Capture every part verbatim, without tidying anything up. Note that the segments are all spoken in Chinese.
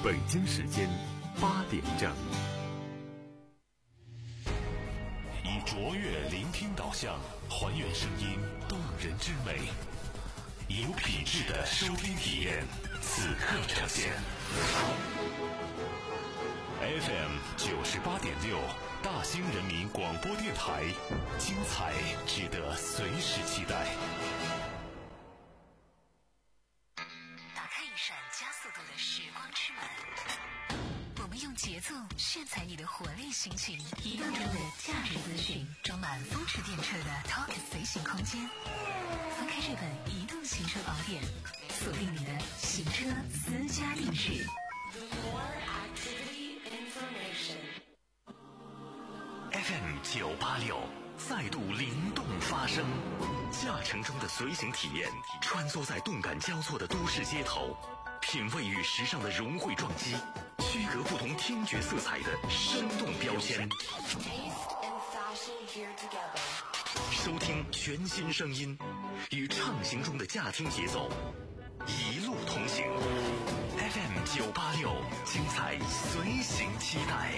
北京时间八点整。以卓越聆听导向，还原声音动人之美，有品质的收听体验，此刻呈现。F M 九十八点六，大兴人民广播电台，精彩值得随时期待。 打开一扇加速度的时光之门，我们用节奏炫彩你的活力心情，移动中的价值资讯，装满风驰电掣的 Talk 随行空间。翻开这本移动行车宝典，锁定你的行车私家定制。 F M 九八六再度灵动发声，驾乘中的随行体验，穿梭在动感交错的都市街头，品味与时尚的融汇撞击，区隔不同听觉色彩的生动标签。收听全新声音，与畅行中的驾听节奏，一路同行。F M 九八六，精彩随行期待。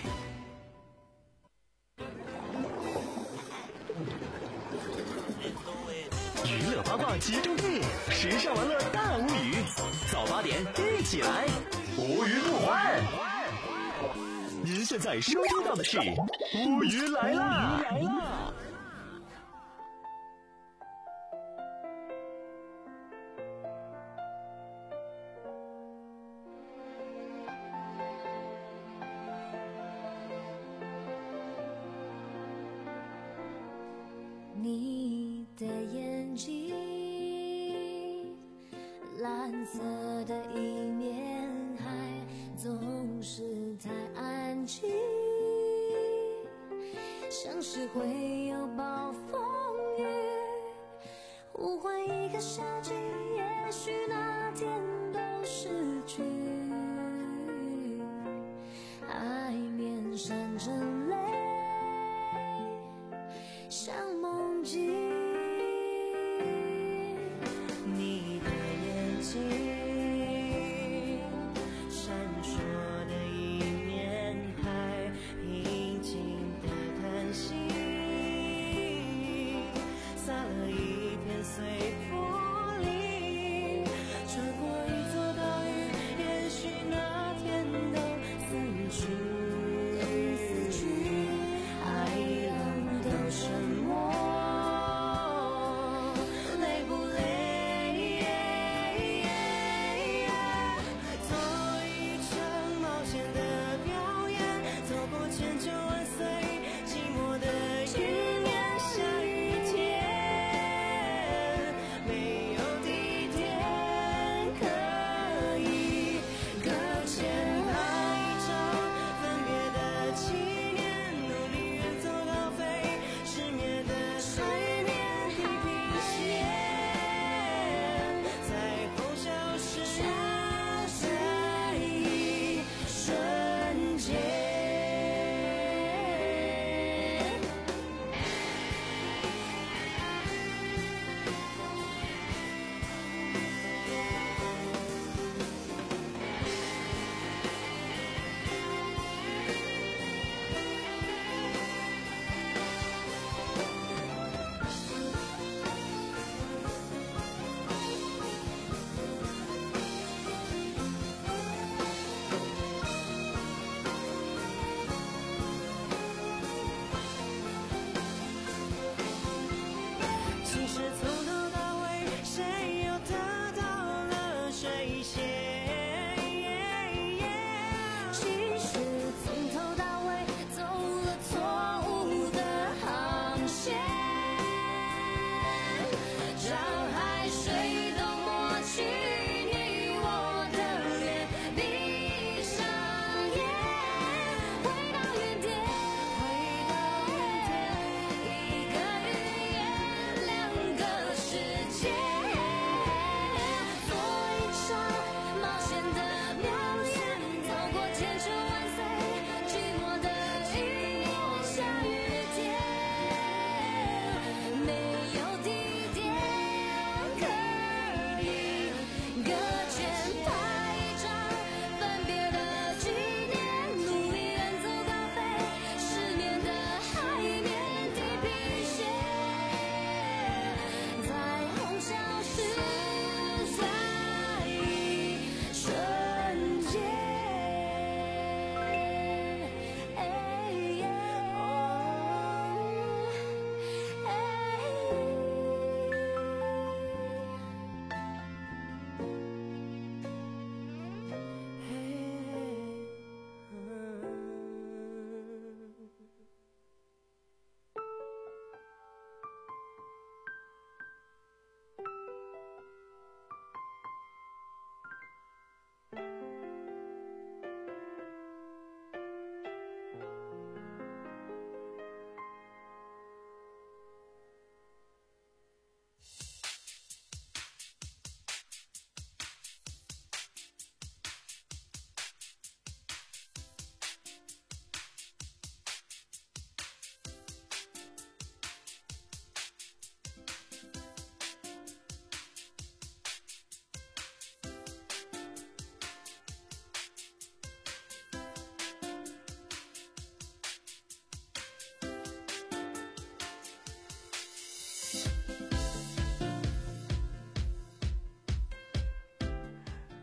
娱乐八卦集中地，时尚玩乐大无语，早八点一起来，无语不欢。您现在收听到的是无语来啦！来啦！ 你的眼睛，蓝色的一面海，总是太安静，像是会有暴风雨，呼唤一个夏季，也许那天都失去，海面闪着泪，像梦境。你的眼睛，闪烁的一面海，平静的叹息，洒了一片随风里，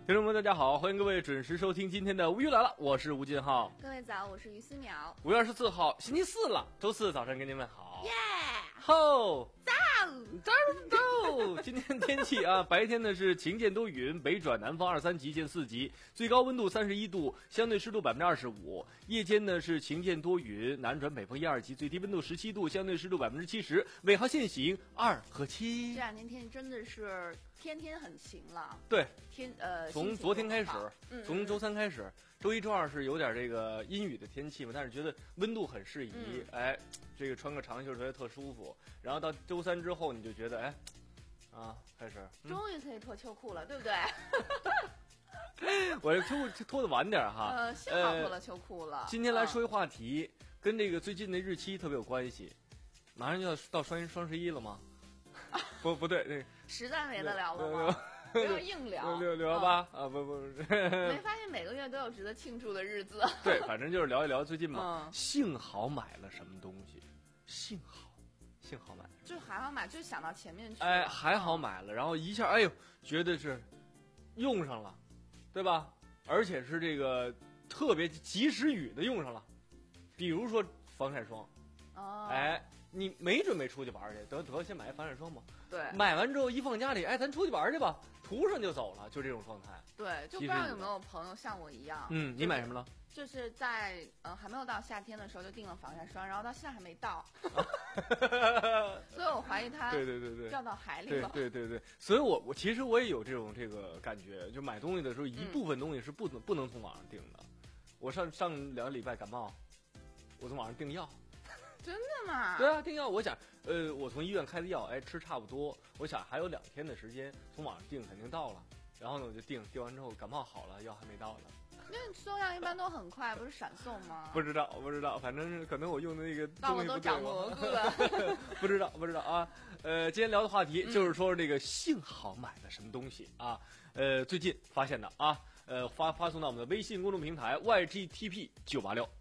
听众们大家好，欢迎各位准时收听今天的无语来了，我是吴金浩。 各位早，我是于思淼。 五月二十四号星期四了，周四早上跟你们好。 耶、yeah! 吼， 早早早！今天天气啊，白天呢是晴间多云，北转南风二三级见四级，最高温度三十一度，相对湿度百分之二十五。夜间呢是晴间多云，南转北风一二级，最低温度十七度，相对湿度百分之七十。尾号限行二和七。 这两天天气真的是天天很晴了。 对， 天呃， 从昨天开始， 嗯、 从周三开始，周一周二是有点这个阴雨的天气嘛，但是觉得温度很适宜，嗯、哎，这个穿个长袖觉得特舒服。然后到周三之后，你就觉得哎，啊，开始、 嗯、终于可以脱秋裤了，对不对？ 我这脱脱的晚点哈， 呃，幸好脱了秋裤了。 呃、今天来说一话题，嗯、跟这个最近的日期特别有关系，马上就要到双双十一了吗？不不对，那实在没得聊了吗？不要硬聊， 六六幺八啊，不不， 没发现每个月都有值得庆祝的日子。 对，反正就是聊一聊最近嘛。 嗯、 幸好买了什么东西，幸好，幸好买了， 就还好买，就想到前面去。 哎，还好买了，然后一下，哎呦，觉得是用上了，对吧？而且是这个特别及时雨的用上了，比如说防晒霜。 哦， 哎，你没准备出去玩去，得得先买防晒霜吧。 对， 买完之后一放家里，哎，咱出去玩去吧，涂上就走了，就这种状态。 对，就不知道有没有朋友像我一样。 嗯，你买什么了？ 就是在呃还没有到夏天的时候就订了防晒霜，然后到现在还没到，所以我怀疑它对对对对掉到海里了。 对对对对，所以我我其实我也有这种这个感觉，就买东西的时候，一部分东西是不能、嗯、不能从网上订的。我上上两个礼拜感冒，我从网上订药。 真的吗？ 对啊，订药，我想，呃，我从医院开的药，哎，吃差不多，我想还有两天的时间，从网上订肯定到了，然后呢，我就订，订完之后感冒好了，药还没到呢。 那送药一般都很快，不是闪送吗？ 不知道，不知道，反正是可能我用的那个东西不对。那我都长蘑菇了。 不知道，不知道啊。呃，今天聊的话题就是说这个幸好买了什么东西啊？呃，最近发现的啊，呃，发发送到我们的微信公众平台 Y G T P 九八六。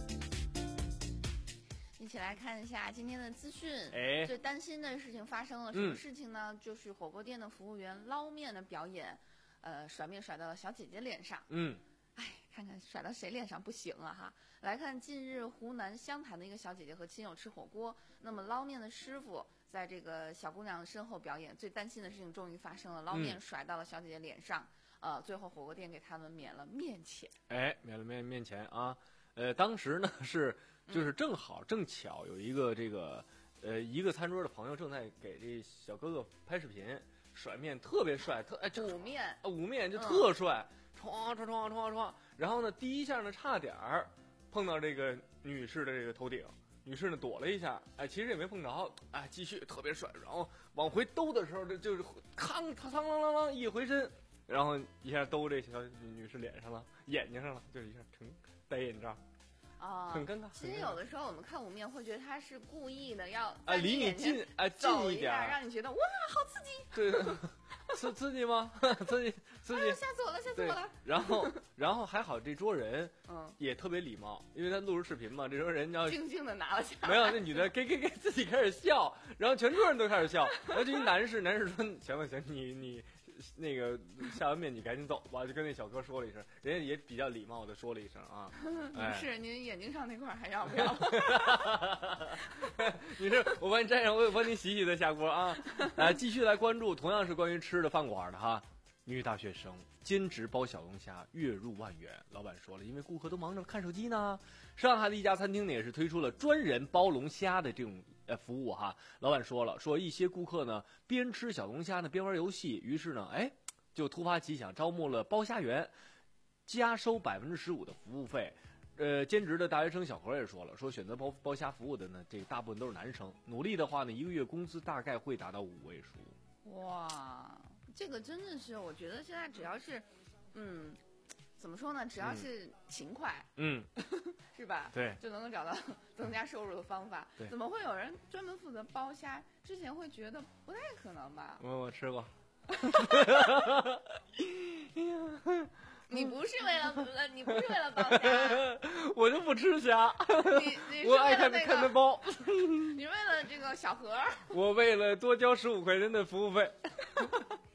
一起来看一下今天的资讯。 哎， 最担心的事情发生了，什么事情呢？嗯、就是火锅店的服务员捞面的表演，呃，甩面甩到了小姐姐脸上。 嗯， 哎，看看甩到谁脸上不行啊哈！来看近日湖南湘潭的一个小姐姐和亲友吃火锅，那么捞面的师傅在这个小姑娘身后表演，最担心的事情终于发生了，捞面甩到了小姐姐脸上，嗯、呃，最后火锅店给他们免了面钱。 哎，免了面面钱啊！呃，当时呢是就是正好正巧有一个这个呃一个餐桌的朋友正在给这小哥哥拍视频，甩面特别帅，特哎捂面啊捂面就特帅，唰唰唰唰唰，然后呢第一下呢差点儿碰到这个女士的这个头顶，女士呢躲了一下，哎其实也没碰着，哎继续特别帅，然后往回兜的时候这就是吭吭啷啷啷一回身。然后一下兜这小女士脸上了，眼睛上了，就是一下成戴眼罩， 啊、哦， 很尴尬。 其实有的时候我们看捂面会觉得他是故意的，要啊离你近，哎近一点， 让你觉得哇好刺激。 对，刺刺激吗？刺激刺激、 哎，吓死我了，吓死我了。 然后然后还好这桌人嗯也特别礼貌，因为他录着视频嘛，这桌人要静静的拿了下来。 没有，那女的给给给自己开始笑，然后全桌人都开始笑，然后就一男士，男士说行了行，你你。那个下完面你赶紧走吧，就跟那小哥说了一声，人家也比较礼貌的说了一声啊。 女士，您眼睛上那块还要不要？ 女士，我帮你粘上，我帮你洗洗再下锅啊。来，继续来关注，同样是关于吃的饭馆的哈。女大学生兼职包小龙虾，月入万元。老板说了，因为顾客都忙着看手机呢。上海的一家餐厅呢也是推出了专人包龙虾的这种呃服务哈。老板说了，说一些顾客呢边吃小龙虾呢边玩游戏，于是呢哎就突发奇想招募了包虾员，加收百分之十五的服务费。呃，兼职的大学生小何也说了，说选择包包虾服务的呢，这大部分都是男生，努力的话呢，一个月工资大概会达到五位数。 哇，这个真的是，我觉得现在只要是，嗯，怎么说呢？只要是勤快， 嗯， 是吧？ 对， 就能够找到增加收入的方法。 对， 怎么会有人专门负责包虾？之前会觉得不太可能吧？ 我我吃过。 你不是为了，你不是为了包虾， 我就不吃虾。 你你是我爱看那个看他包。 你是为了这个小盒？ 我为了多交十五块钱的服务费。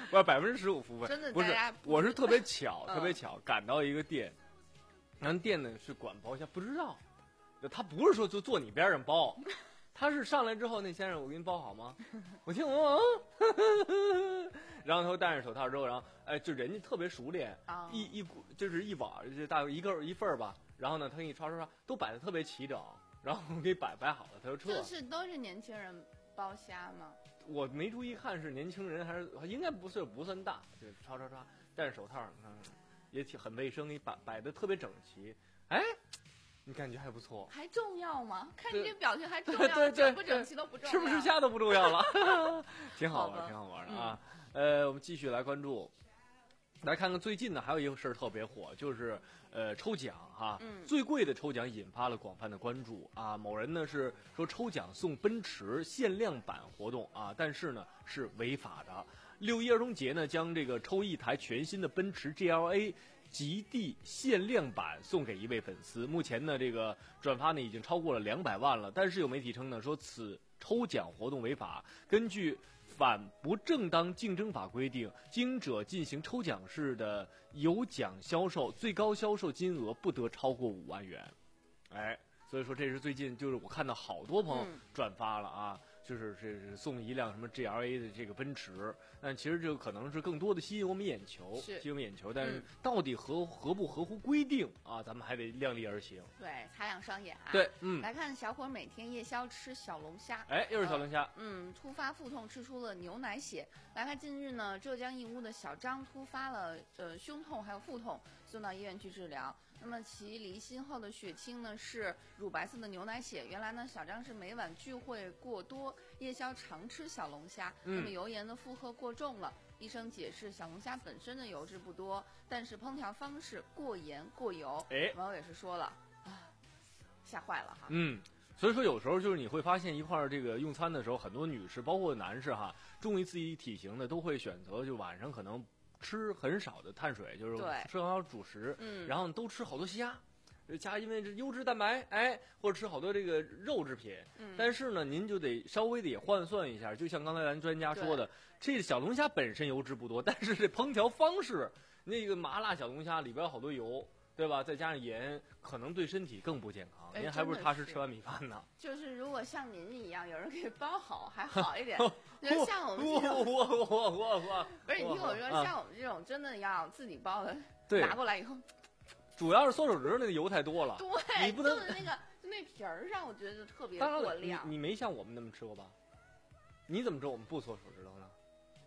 不是百分之十五付费， 真的不是大家，不我是特别巧， 嗯特别巧赶到一个店，然后店呢是管包厢，不知道，他不是说就坐你边上包，他是上来之后，那先生我给你包好吗？我听我，嗯、然后他戴上手套之后，然后哎，就人家特别熟练， 啊一一股就是一碗，就大概一个一份儿吧，然后呢，他给你刷刷刷，都摆的特别齐整，然后给摆摆好了，他就撤。 这是都是年轻人包虾吗？ 我没注意看是年轻人还是应该不是不算大，就刷刷刷戴着手套，嗯，也挺很卫生，你摆摆的特别整齐，哎，你感觉还不错。 还重要吗？看你对这表情还重对要， 对对整不整齐都不重要。 吃不吃虾都不重要了，挺好好的玩，挺好玩的啊。呃，我们继续来关注，来看看最近呢，还有一个事儿特别火，就是呃抽奖哈， 嗯最贵的抽奖引发了广泛的关注啊。某人呢是说抽奖送奔驰限量版活动啊，但是呢是违法的。六一儿童节呢，将这个抽一台全新的奔驰 G L A。极地限量版送给一位粉丝，目前呢，这个转发呢已经超过了两百万了。但是有媒体称呢，说此抽奖活动违法。根据反不正当竞争法规定，经营者进行抽奖式的有奖销售，最高销售金额不得超过五万元。哎，所以说这是最近就是我看到好多朋友转发了啊。嗯就是这是送一辆什么 G L A 的这个奔驰，但其实这个可能是更多的吸引我们眼球，吸引我们眼球。但是到底合合不合乎规定啊，咱们还得量力而行。 对，擦亮双眼啊。 对，嗯。 来看小伙每天夜宵吃小龙虾， 哎，又是小龙虾。 呃、嗯，突发腹痛，吃出了牛奶血。来看近日呢，浙江义乌的小张突发了呃胸痛还有腹痛，送到医院去治疗。那么其离心后的血清呢是乳白色的牛奶血。原来呢，小张是每晚聚会过多，夜宵常吃小龙虾， 嗯、 那么油盐的负荷过重了。医生解释，小龙虾本身的油脂不多，但是烹调方式过盐过油。 哎， 网友也是说了啊，吓坏了哈。 嗯。所以说，有时候就是你会发现一块儿这个用餐的时候，很多女士，包括男士哈，重于自己体型的，都会选择就晚上可能吃很少的碳水，就是吃很少主食， 嗯， 然后都吃好多虾，加因为这优质蛋白，哎，或者吃好多这个肉制品， 嗯， 但是呢，您就得稍微的也换算一下，就像刚才咱专家说的，这小龙虾本身油脂不多，但是这烹调方式，那个麻辣小龙虾里边有好多油。对吧？再加上盐，可能对身体更不健康。 哎、 您还不如踏实吃完米饭呢。 就是如果像您一样，有人给包好，还好一点。就是像我们这种， 我我我我我， 不是你听我说， 啊、 像我们这种真的要自己包的， 对， 拿过来以后， 主要是缩手指那个油太多了。 对， 你不能就是那个那皮儿上，我觉得特别过亮。 你你没像我们那么吃过吧？你怎么知道我们不搓手指头呢？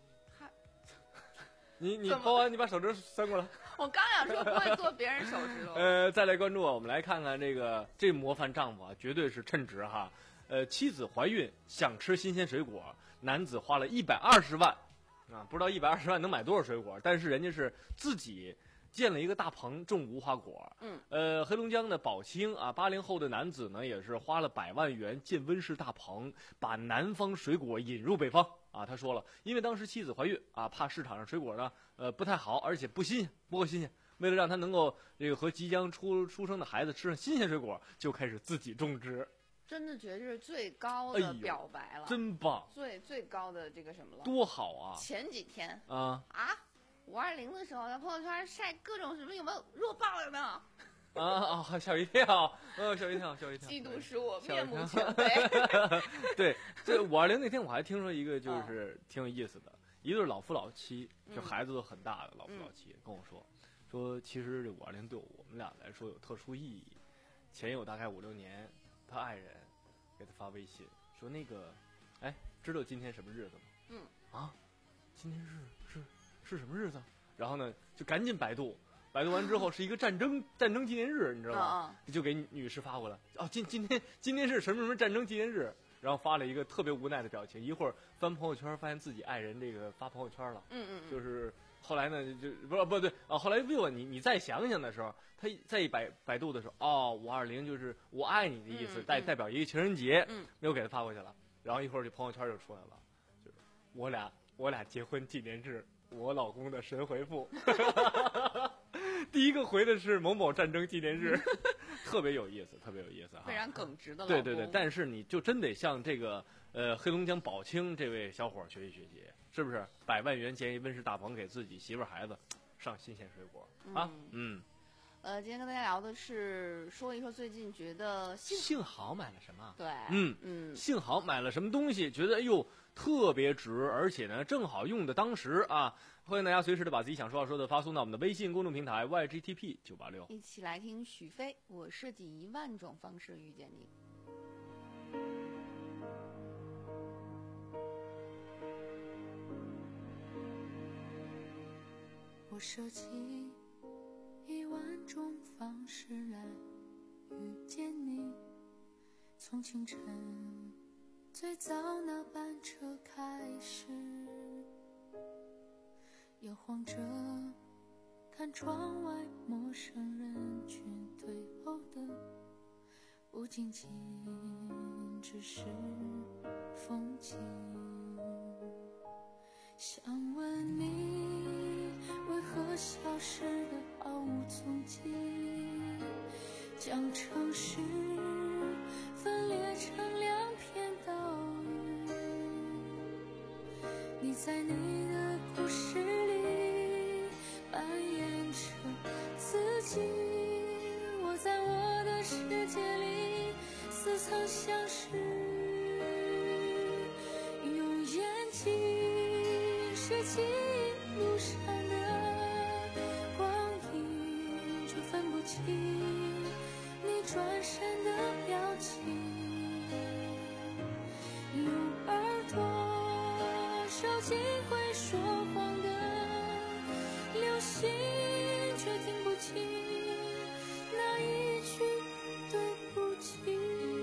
你你包完，你把手指伸过来。 我刚想说不会做别人手指头。 呃，再来关注啊，我们来看看这个这模范丈夫啊，绝对是称职哈。呃，妻子怀孕想吃新鲜水果，男子花了一百二十万，啊，不知道一百二十万能买多少水果，但是人家是自己建了一个大棚种无花果。 嗯， 呃，黑龙江的宝清啊，八零后的男子呢，也是花了百万元建温室大棚，把南方水果引入北方。啊，他说了，因为当时妻子怀孕啊，怕市场上水果呢，呃，不太好，而且不新鲜，不够新鲜。为了让他能够这个和即将出出生的孩子吃上新鲜水果，就开始自己种植。 真的觉得这是最高的表白了， 哎、真棒， 最最高的这个什么了？ 多好啊！ 前几天啊啊，五二零的时候在朋友圈晒各种什么有没有弱爆有没有？ 啊啊！吓一跳，呃，吓一跳，吓一跳！ 嫉妒使我面目全非。 对，这五二零那天我还听说一个，就是挺有意思的，哦、一对老夫老妻，就孩子都很大的老夫老妻，嗯、跟我说，说其实这五二零对我们俩来说有特殊意义。前有大概五六年，他爱人给他发微信说那个，哎，知道今天什么日子吗？ 嗯。 啊，今天是是是什么日子？然后呢，就赶紧百度。百度完之后是一个战争战争纪念日，你知道吗？ 嗯、 就给女士发过来。哦，今今天今天是什么什么战争纪念日？然后发了一个特别无奈的表情。一会儿翻朋友圈，发现自己爱人这个发朋友圈了。 嗯嗯。 就是后来呢，就不是不对啊。后来问我你你再想想的时候，他再一百百度的时候，哦，五二零就是我爱你的意思， 嗯、 代代表一个情人节。 嗯。 没有给他发过去了。然后一会儿这朋友圈就出来了，就是我俩我俩结婚纪念日，我老公的神回复。第一个回的是某某战争纪念日，特别有意思，特别有意思哈， 非常耿直的老公。 对对对，但是你就真得向这个呃黑龙江宝清这位小伙学习学习， 是不是？百万元建一温室大棚给自己媳妇儿孩子上新鲜水果啊，嗯。 呃，今天跟大家聊的是说一说最近觉得幸幸好买了什么？ 对， 嗯嗯， 幸好买了什么东西，觉得哎呦特别值，而且呢正好用的当时啊。欢迎大家随时的把自己想说要说的发送到我们的微信公众平台 Y G T P 九八六。 一起来听许飞，我设计一万种方式遇见你。 我设计一万种方式来遇见你，从清晨最早那班车开始，摇晃着看窗外陌生人群退后的，不仅仅只是风景。想问你为何消失的毫无踪迹，将城市分裂成两片岛屿。你在你的故事里扮演着自己，我在我的世界里似曾相识。用眼睛拾起路上的光影，却分不清你转身的表情。用耳朵收集会说谎的流星，却听不清那一句对不起。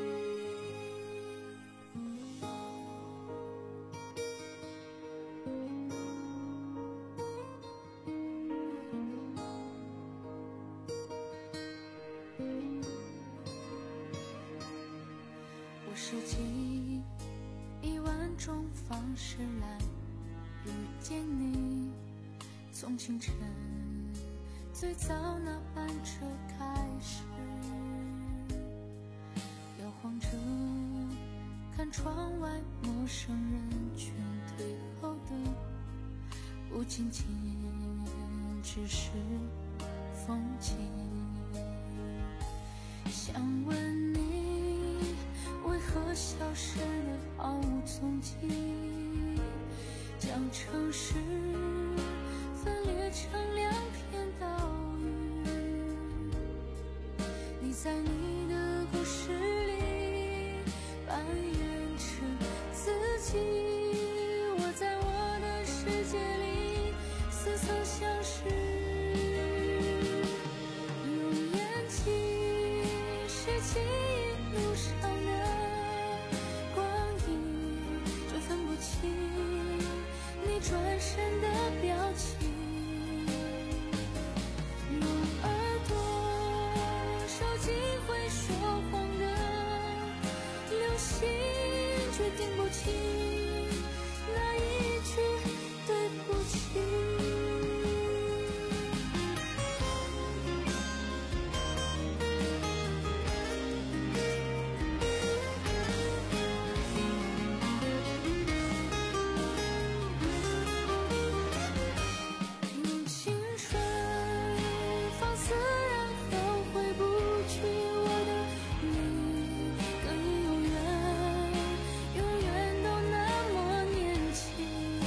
我设计一万种方式来遇见你，从清晨最早那班车开始，摇晃着看窗外陌生人群退后的，不仅仅只是风景。想问你为何消失的毫无踪迹，将城市分裂成两片岛屿。你在你的故事里扮演着自己，我在我的世界里似曾相识。用眼睛拾起路上的光影，却分不清你转身的表情。用耳朵收集会说谎的流星，却听不清那一句对不起。用青春放肆，然后回不去我的你，跟你永远永远都那么年轻。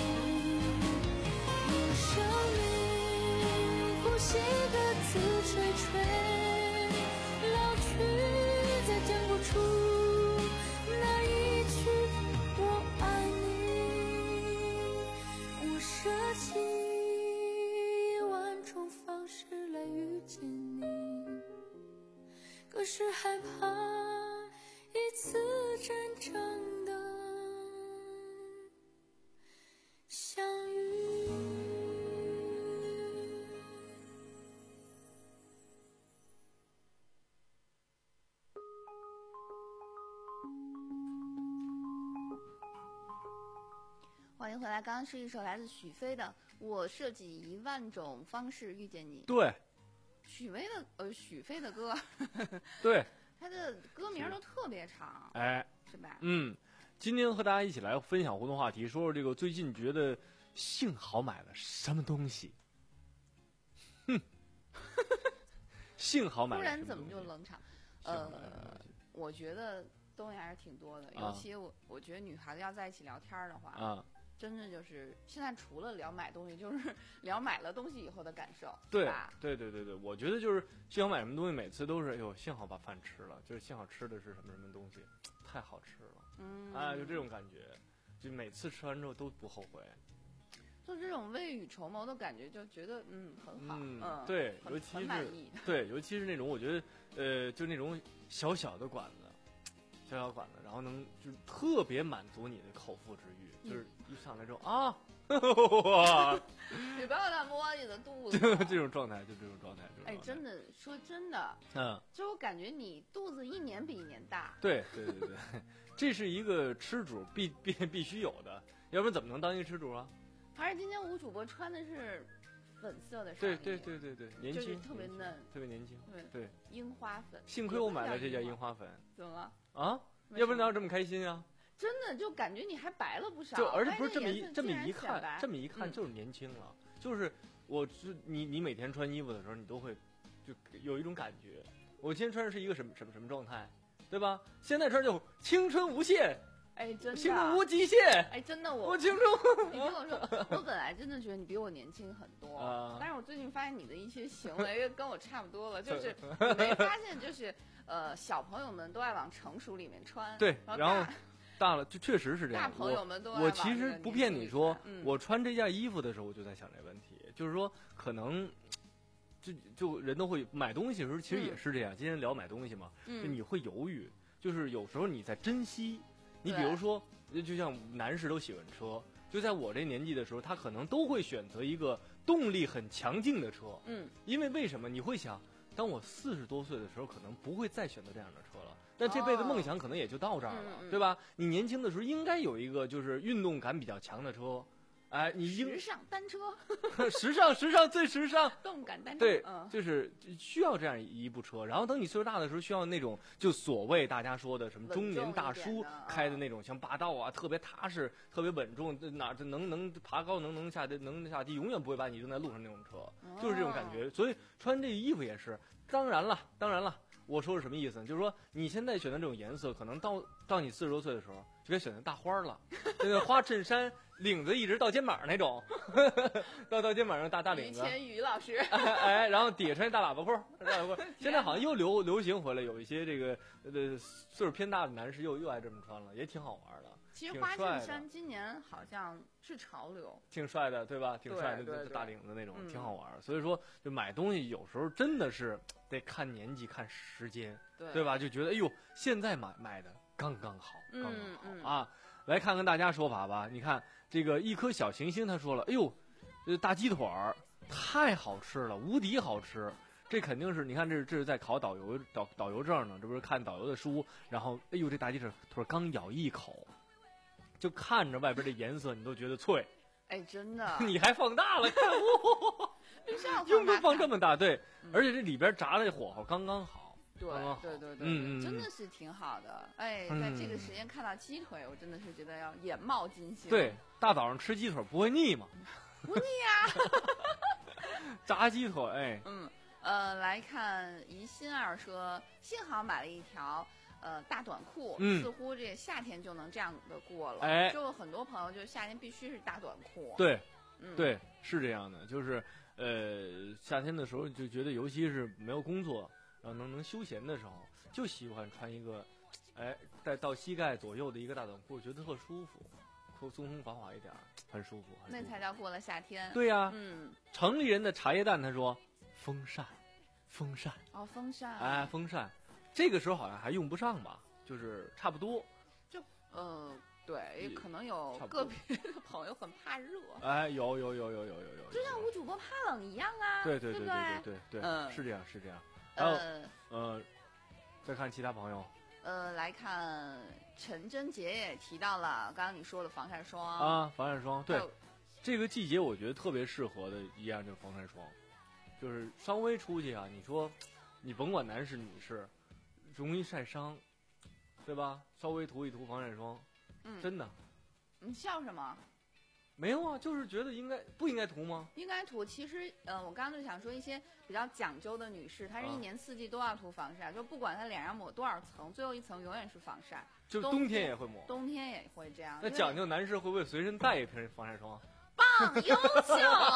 用生命呼吸各自吹吹，老去再讲不出那一句我爱你。我设计一万种方式来遇见你，可是害怕一次真正的相遇。 欢迎回来，刚刚是一首来自许飞的《我设计一万种方式遇见你》。 对许飞的呃许飞的歌， 对， 他的歌名都特别长， 哎， 是吧？ 嗯， 今天和大家一起来分享互动话题，说说这个最近觉得幸好买了什么东西。哼，幸好买了什么东西。 突然怎么就冷场？呃，我觉得东西还是挺多的，尤其我、啊、我觉得女孩子要在一起聊天的话，啊，真的就是现在除了聊买东西，就是聊买了东西以后的感受， 对吧？ 对对对对，我觉得就是幸好买什么东西，每次都是哎呦，幸好把饭吃了，就是幸好吃的是什么什么东西，太好吃了，嗯，哎，就这种感觉，就每次吃完之后都不后悔。 就这种未雨绸缪的感觉，就觉得嗯很好，嗯，嗯对，尤其是对，尤其是那种我觉得呃，就那种小小的馆子，小小馆子，然后能就特别满足你的口腹之欲，嗯、就是一上来之后啊，哇， 你不要再摸你的肚子， 就这种状态，就这种状态。 哎，真的说真的，嗯，就我感觉你肚子一年比一年大。 对对对对，这是一个吃主必必必须有的，要不然怎么能当一个吃主啊？ 而且今天吴主播穿的是粉色的上衣， 对对对对对，年轻， 就是特别嫩， 特别年轻， 对对， 樱花粉。 幸亏我买了这件樱花粉。 怎么了？ 啊？要不然哪有这么开心啊？ 真的就感觉你还白了不少， 就而且不是这么一这么一看，这么一看嗯、 就是年轻了。就是我是你你每天穿衣服的时候，你都会就有一种感觉，我今天穿的是一个什么什么什么状态，对吧？现在穿就青春无限。 哎，真的， 青春无极限。 哎，真的我， 我青春。 你听我说，我本来真的觉得你比我年轻很多，啊、但是我最近发现你的一些行为跟我差不多了，就是你没发现，就是呃，小朋友们都爱往成熟里面穿， 对， 然后然后大了就确实是这样。 大朋友们都爱我其实不骗你说， 嗯、 我穿这件衣服的时候，我就在想这个问题，就是说可能。就就人都会买东西的时候，其实也是这样。嗯、今天聊买东西嘛， 嗯、 就你会犹豫，就是有时候你在珍惜。你比如说，就像男士都喜欢车，就在我这年纪的时候，他可能都会选择一个动力很强劲的车。 嗯， 因为为什么？你会想，当我四十多岁的时候，可能不会再选择这样的车了。但这辈子梦想可能也就到这儿了， 哦、 对吧？你年轻的时候应该有一个就是运动感比较强的车。哎，你时尚单车， 时尚时尚最时尚， 动感单车， 对， 嗯、 就是需要这样一部车。然后等你岁数大的时候，需要那种就所谓大家说的什么中年大叔开的那种，像霸道啊，特别踏实，特别稳重，哪能能爬高，能能下地，能下地，永远不会把你扔在路上那种车， 哦、 就是这种感觉。所以穿这衣服也是，当然了，当然了。我说是什么意思？就是说你现在选择这种颜色，可能到到你四十多岁的时候，就该选择大花了，那个花衬衫，领子一直到肩膀那种，到到肩膀上大大领子。 于谦宇老师， 哎, 哎，然后底下穿大喇叭裤，大喇叭裤。现在好像又流流行回来，有一些这个呃岁数偏大的男士又又爱这么穿了，也挺好玩的。 其实花衬衫今年好像是潮流， 挺帅的，对吧？挺帅的，大领子那种，挺好玩。所以说，就买东西有时候真的是得看年纪、看时间， 对, 对吧？就觉得哎呦，现在买买的刚刚好，刚刚好、 嗯嗯、 啊！来看看大家说法吧。你看这个一颗小行星，他说了，哎呦，这大鸡腿儿太好吃了，无敌好吃。这肯定是，你看这是这是在考导游导导游证呢，这不是看导游的书，然后哎呦，这大鸡腿腿刚咬一口。就看着外边这颜色，你都觉得脆， 哎，真的， 你还放大了，看，哇，用不放这么大？对，嗯、而且这里边炸的火候刚刚好， 对， 刚刚好对对对， 嗯嗯， 真的是挺好的。哎，在这个时间看到鸡腿，我真的是觉得要眼冒金星。 对，大早上吃鸡腿不会腻吗？ 不腻啊， 炸鸡腿，哎， 嗯呃，来看宜心儿说，幸好买了一条。呃，大短裤、 嗯、 似乎这夏天就能这样的过了。 哎， 就很多朋友就夏天必须是大短裤。 对， 嗯， 对，是这样的，就是呃，夏天的时候就觉得，尤其是没有工作，然后能能休闲的时候，就喜欢穿一个，哎，带到膝盖左右的一个大短裤，觉得特舒服，松松垮垮一点，很舒服。很舒服那才叫过了夏天。 对呀、啊， 嗯， 城里人的茶叶蛋，他说风扇，风扇。 哦，风扇。 哎，风扇。这个时候好像还用不上吧，就是差不多。 就呃，对，可能有个别的朋友很怕热。 哎，有有有有有有有， 就像吴主播怕冷一样啊。 对对对对对对对， 嗯， 是这样是这样。然后呃，再看其他朋友。 呃，来看陈真杰也提到了刚刚你说的防晒霜啊，防晒霜。对，这个季节我觉得特别适合的一样就是防晒霜，就是稍微出去啊，你说你甭管男士女士。容易晒伤，对吧？稍微涂一涂防晒霜， 嗯， 真的。 你笑什么？ 没有啊，就是觉得应该不应该涂吗？ 应该涂。其实，呃，我刚刚就想说，一些比较讲究的女士，她是一年四季都要涂防晒，啊、就不管她脸上抹多少层，最后一层永远是防晒。 就冬天也会抹， 冬天也会这样。 那讲究男士会不会随身带一瓶防晒霜？ 棒，优秀，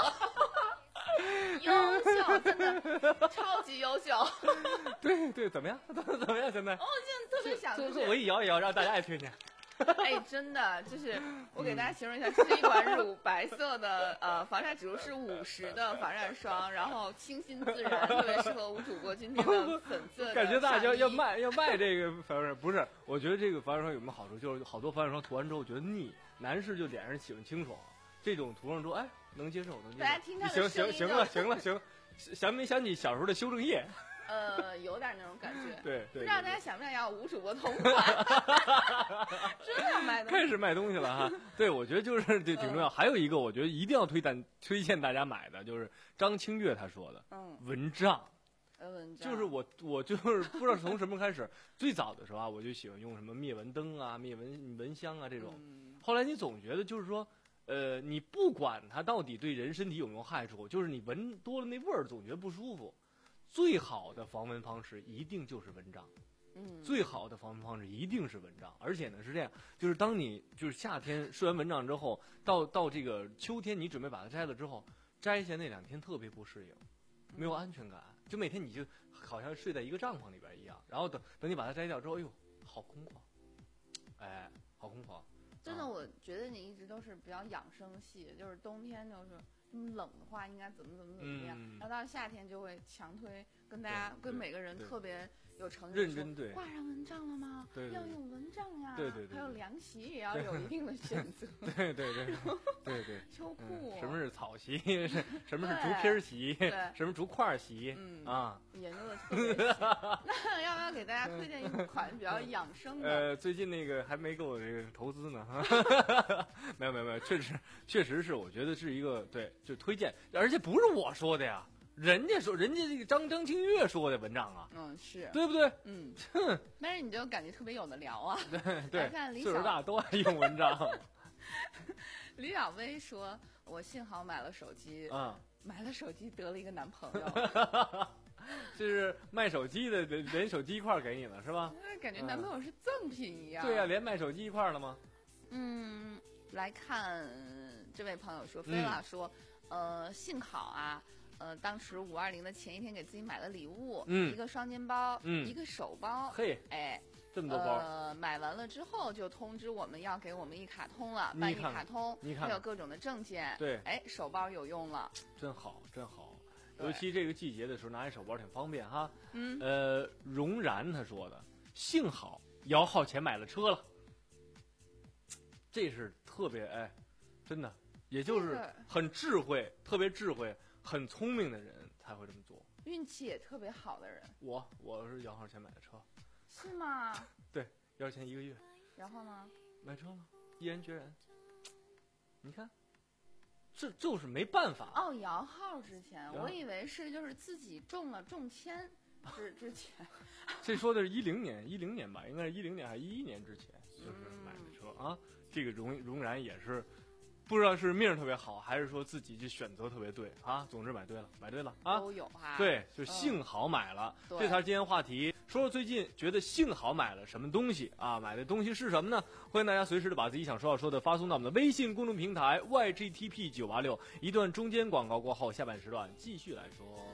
优秀，真的超级优秀。 对对，怎么样？怎么怎么样？现在？ 哦，现在特别想，就是我一摇一摇，让大家也听听。 哎，真的就是我给大家形容一下，这是一款乳白色的呃防晒指数是五十的防晒霜，然后清新自然，特别适合吴主播今天的粉色的。 感觉大家要卖要卖这个防晒霜，不是？我觉得这个防晒霜有没有好处？就是好多防晒霜涂完之后觉得腻，男士就脸上起很清爽，这种涂上之后，哎，能接受，能接受。 大家听他的行行行了行了行，想没想起小时候的修正液？ 呃，有点那种感觉。 对对， 不知道大家想不想要吴主播同款？真的卖东西， 开始卖东西了哈。对，我觉得就是这挺重要。还有一个，我觉得一定要推荐推荐大家买的，就是张清月他说的， 嗯， 蚊帐。 呃，蚊帐。 就是我我就是不知道从什么开始，最早的时候啊，我就喜欢用什么灭蚊灯啊、灭蚊蚊香啊这种。 嗯、 后来你总觉得就是说，呃，你不管它到底对人身体有没有害处，就是你闻多了那味儿，总觉得不舒服。最好的防蚊方式一定就是蚊帐， 嗯， 最好的防蚊方式一定是蚊帐，而且呢是这样，就是当你就是夏天睡完蚊帐之后，到到这个秋天你准备把它摘了之后，摘下那两天特别不适应，没有安全感，就每天你就好像睡在一个帐篷里边一样，然后等等你把它摘掉之后，哎呦，好空旷，哎，好空旷。 真的，我觉得你一直都是比较养生系，就是冬天就是。冷的话应该怎么怎么怎么样， 嗯、 然后到夏天就会强推，跟大家跟每个人特别有诚意认真对。 挂上蚊帐了吗？ 对对对， 要用蚊帐呀。 对对对。 还有凉席也要有一定的选择。 对对对对对。 秋裤、 嗯。什么是草席？什么是竹皮席？ 对。 什么竹块席？ 嗯啊， 研究的特别细。那要不要给大家推荐一款比较养生的？ 呃，最近那个还没给我这个投资呢。没有没有没有，确实确实是，我觉得是一个对，就推荐。而且不是我说的呀，人家说，人家这个张张清月说的文章啊， 嗯，是对不对？ 嗯，但是你就感觉特别有的聊啊。 对对， 看李岁数大都爱用文章。 李小薇说：“我幸好买了手机， 嗯， 买了手机得了一个男朋友。” 这是卖手机的，连手机一块给你了是吧？ 感觉男朋友是赠品一样。 对呀、啊，连卖手机一块了吗？ 嗯，来看这位朋友说，菲拉说。嗯呃，幸好啊，呃，当时五二零的前一天给自己买了礼物， 嗯， 一个双肩包， 嗯， 一个手包， 嘿， 哎， 这么多包， 呃，买完了之后就通知我们要给我们一卡通了，办一卡通， 你看， 还有各种的证件， 对， 哎，手包有用了， 真好，真好，尤其这个季节的时候拿一手包挺方便哈， 嗯， 呃，荣然他说的，幸好摇号前买了车了，这是特别哎，真的。也就是很智慧，特别智慧、很聪明的人才会这么做。 运气也特别好的人。 我我是摇号前买的车。 是吗？ 对，摇号前一个月。 然后呢？ 买车了，毅然决然。你看，这就是没办法。 哦，摇号之前，我以为是就是自己中了中签之之前。 这说的是一零年，一零年吧，应该是一零年还是一一年之前，就是买的车、嗯、啊。这个荣荣然也是。不知道是命特别好，还是说自己就选择特别对啊？总之买对了，买对了啊！ 都有哈。 对，就幸好买了。 嗯、 这才是今天话题。说说最近觉得幸好买了什么东西啊？买的东西是什么呢？欢迎大家随时的把自己想说要说的发送到我们的微信公众平台 Y G T P 九八六。一段中间广告过后，下半时段继续来说。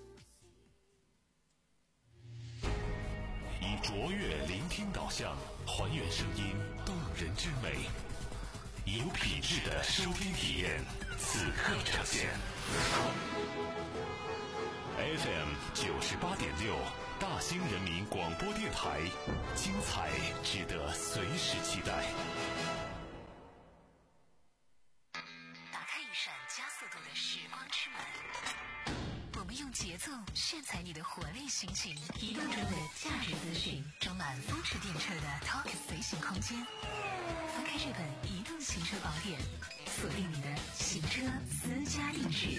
以卓越聆听导向，还原声音动人之美。有品质的收听体验，此刻呈现。F M 九十八点六，大兴人民广播电台，精彩值得随时期待。 打开一扇加速度的时光之门，我们用节奏炫彩你的活力心情，移动中的价值资讯，装满风驰电掣的 Talk 随行空间。翻开这本移动行车宝典，锁定你的行车私家定制。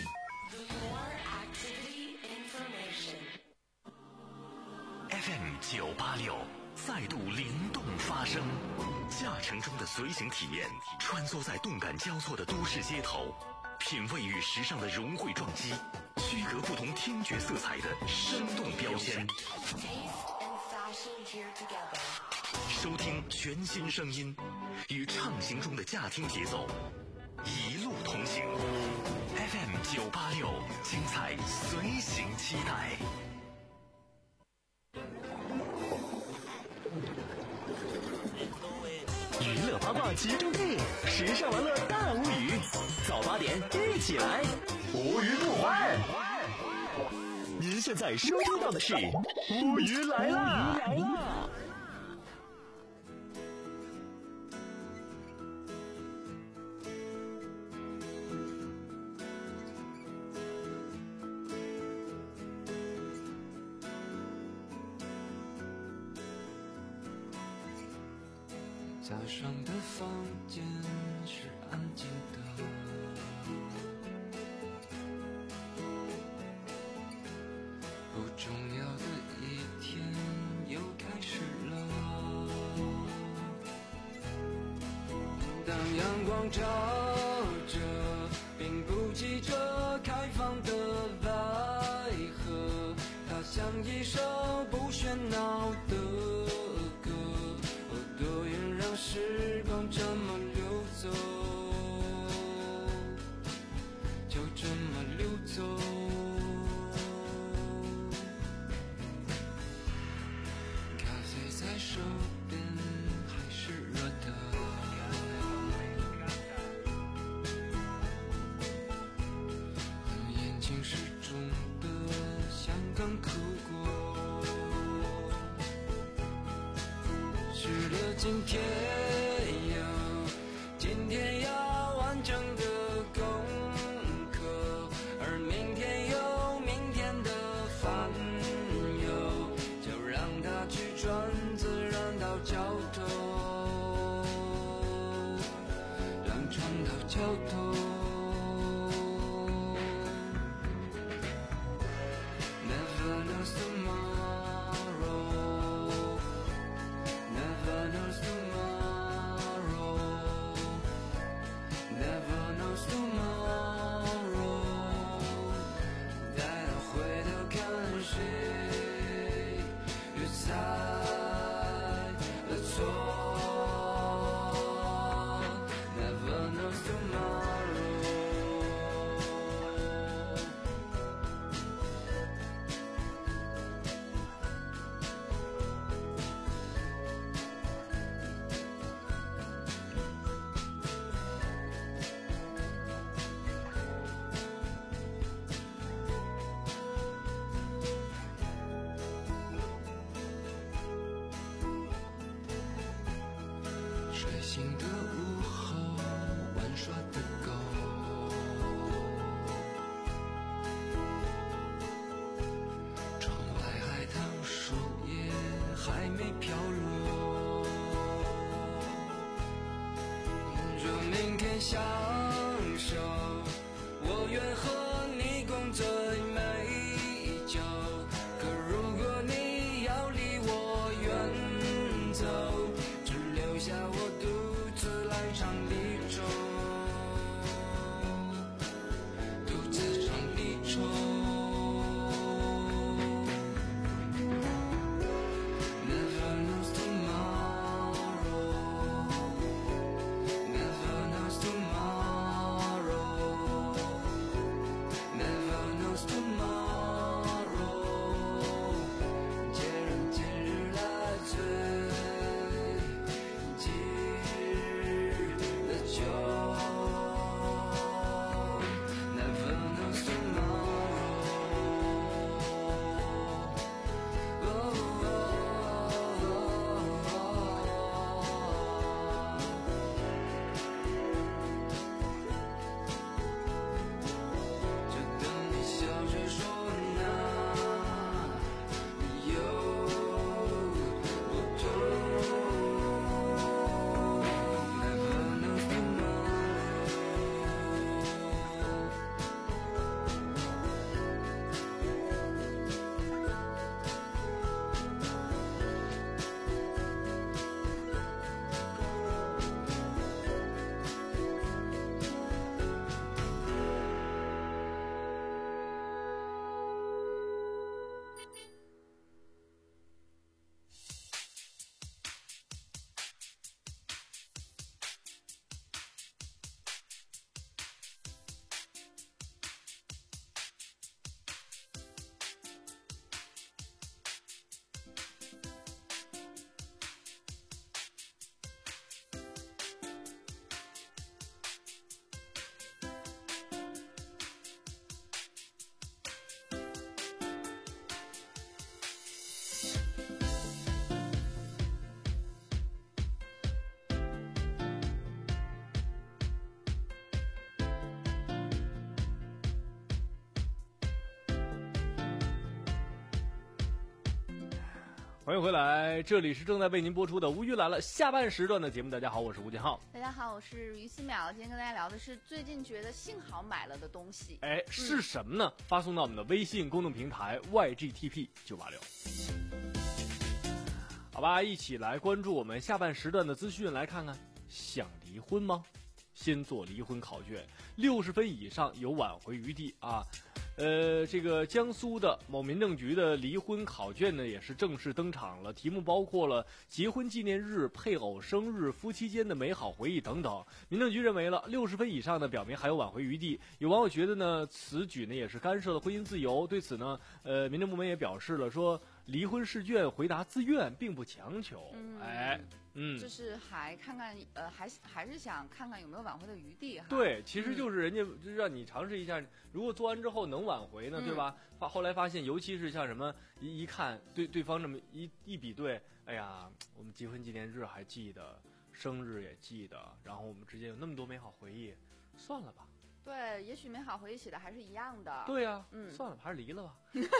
F M 九八六， 再度灵动发生。驾乘中的随行体验，穿梭在动感交错的都市街头，品味与时尚的融汇撞击，区隔不同听觉色彩的生动标签。收听全新声音，与畅行中的驾听节奏，一路同行。F M 九八六，精彩随行期待。 娱乐八卦集中地，时尚玩乐大无语。早八点一起来，无鱼不欢。您现在收听到的是无鱼来啦！来啦！ 早上的房间是安静的，不重要的一天又开始了。当阳光照着，并不急着开放的百合，它像一首不喧闹的歌，哦，多远让时光这么流走，就这么溜走。咖啡在手边还是热的，眼睛是肿的，像刚哭过。是的，今天有今天要完成的功课，而明天有明天的烦忧，就让它去转，自然到脚头，让船到脚头。Never knows tomorrow, never knows tomorrow, never knows tomorrow。待到回头看谁又猜了错。Never knows tomorrow。睡醒的午后，玩耍的狗，窗外海棠树叶还没飘落，若明天相守，我愿和你共醉美酒，可如果你要离我远走，只留下我独自来唱离愁，独自唱离愁。Never knows tomorrow, never knows tomorrow, 欢迎回来，这里是正在为您播出的《无语来了》下半时段的节目。大家好，我是吴建浩。 大家好，我是于思淼。今天跟大家聊的是最近觉得幸好买了的东西。 哎，是什么呢？嗯、发送到我们的微信公众平台 Y G T P 九八六。好吧，一起来关注我们下半时段的资讯，来看看想离婚吗？先做离婚考卷，六十分以上有挽回余地啊。呃，这个江苏的某民政局的离婚考卷呢，也是正式登场了。题目包括了结婚纪念日、配偶生日、夫妻间的美好回忆等等。民政局认为了六十分以上呢，表明还有挽回余地。有网友觉得呢，此举呢也是干涉了婚姻自由。对此呢，呃，民政部门也表示了说，离婚试卷回答自愿，并不强求。 嗯、 哎。嗯， 就是还看看，呃，还还是想看看有没有挽回的余地哈。 对，其实就是人家就是让你尝试一下，嗯、如果做完之后能挽回呢，对吧？发、嗯、后来发现，尤其是像什么一一看对对方这么一一比对，哎呀，我们结婚纪念日还记得，生日也记得，然后我们之间有那么多美好回忆，算了吧。 对，也许美好回忆写的还是一样的。 对呀、啊， 嗯， 算了吧，还是离了吧。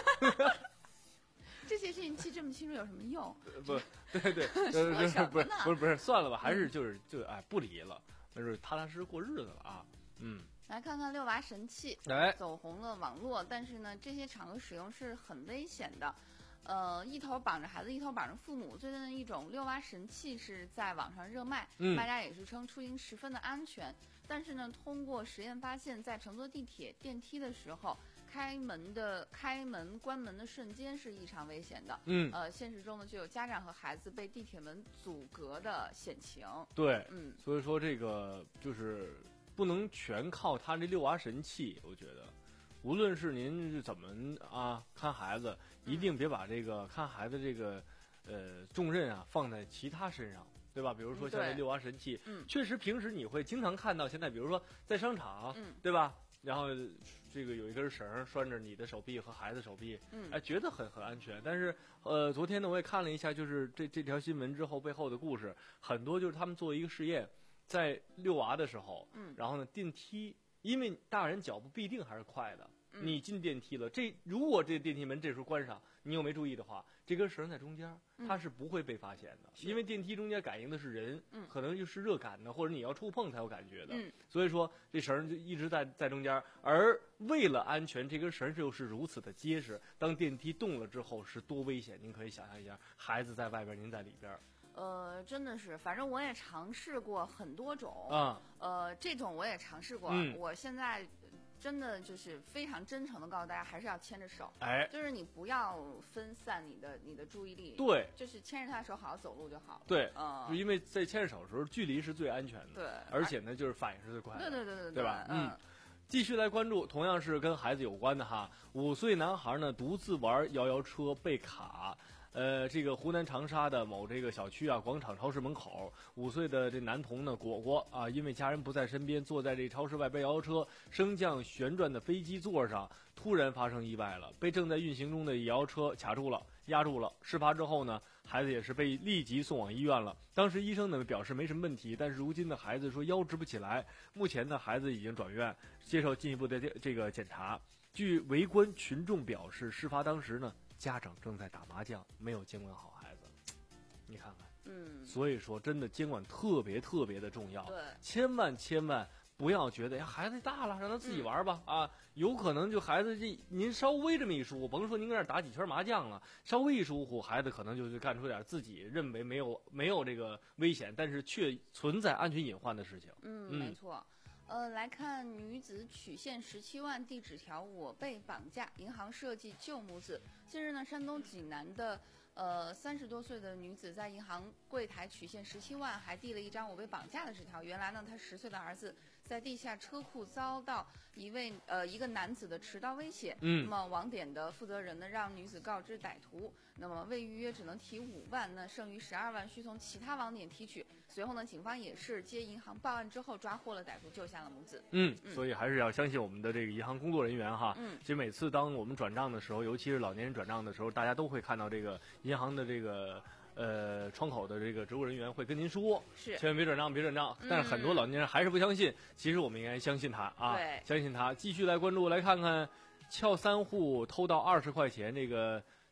这些事情记这么清楚有什么用？ 不，对对， 说什么呢？ 不是不是，算了吧，还是就是就哎不离了，那是踏踏实实过日子了啊。嗯， 来看看六娃神器， 哎， 走红了网络，但是呢，这些场合使用是很危险的。呃，一头绑着孩子，一头绑着父母。最近的一种六娃神器是在网上热卖， 嗯、 卖家也是称出行十分的安全。但是呢，通过实验发现，在乘坐地铁、电梯的时候，开门的开门关门的瞬间是异常危险的。 嗯， 呃，现实中呢，就有家长和孩子被地铁门阻隔的险情。 对， 嗯， 所以说这个就是不能全靠他这六娃神器，我觉得。无论是您是怎么啊看孩子，一定别把这个看孩子这个呃重任啊放在其他身上，对吧？比如说像这六娃神器， 嗯， 确实平时你会经常看到。现在比如说在商场， 嗯， 对吧？然后这个有一根绳拴着你的手臂和孩子手臂， 嗯， 哎，觉得很很安全。但是呃，昨天呢我也看了一下，就是这这条新闻之后背后的故事，很多就是他们做一个试验，在遛娃的时候， 嗯， 然后呢电梯，因为大人脚步必定还是快的。你进电梯了，这如果这电梯门这时候关上，你又没注意的话，这根绳在中间，它是不会被发现的，嗯、因为电梯中间感应的是人， 嗯、 可能就是热感的，或者你要触碰才有感觉的， 嗯、 所以说这绳就一直在在中间。而为了安全，这根绳就是如此的结实，当电梯动了之后是多危险，您可以想象一下，孩子在外边，您在里边。 呃，真的是，反正我也尝试过很多种啊， 呃，这种我也尝试过， 嗯、 我现在。真的就是非常真诚的告诉大家，还是要牵着手。 哎， 就是你不要分散你的你的注意力。 对， 就是牵着他的手，好好走路就好了。 对， 嗯， 就因为在牵着手的时候，距离是最安全的。 对， 而且呢，就是反应是最快的。 对对对对对吧？ 嗯。 继续来关注，同样是跟孩子有关的哈。五岁男孩呢独自玩摇摇车被卡。呃，这个湖南长沙的某这个小区啊，广场超市门口，五岁的这男童呢，果果啊，因为家人不在身边，坐在这超市外边摇摇车，升降旋转的飞机座上，突然发生意外了，被正在运行中的摇摇车卡住了，压住了。事发之后呢，孩子也是被立即送往医院了。当时医生呢表示没什么问题，但是如今的孩子说腰直不起来，目前呢孩子已经转院接受进一步的这个检查。据围观群众表示，事发当时呢，家长正在打麻将，没有监管好孩子。你看看， 嗯， 所以说真的监管特别特别的重要， 对， 千万千万不要觉得呀孩子大了让他自己玩吧、嗯、啊，有可能就孩子这您稍微这么一疏忽，甭说您搁那打几圈麻将了，稍微一疏忽，孩子可能就是干出点自己认为没有没有这个危险，但是却存在安全隐患的事情。 嗯，没错。呃，来看女子取现十七万递纸条，我被绑架，银行设计救母子。近日呢，山东济南的呃三十多岁的女子在银行柜台取现十七万，还递了一张我被绑架的纸条。原来呢，她十岁的儿子在地下车库遭到一位呃一个男子的持刀威胁。 嗯， 那么网点的负责人呢，让女子告知歹徒，那么未预约只能提五万，那剩余十二万需从其他网点提取。随后呢，警方也是接银行报案之后抓获了歹徒，救下了母子。 嗯，所以还是要相信我们的这个银行工作人员哈。 嗯， 其实每次当我们转账的时候，尤其是老年人转账的时候，大家都会看到这个银行的这个呃窗口的这个职务人员会跟您说， 是千万别转账，别转账。 嗯、 但是很多老年人还是不相信，其实我们应该相信他啊， 对， 相信他。继续来关注，来看看撬三户偷到二十块钱，这个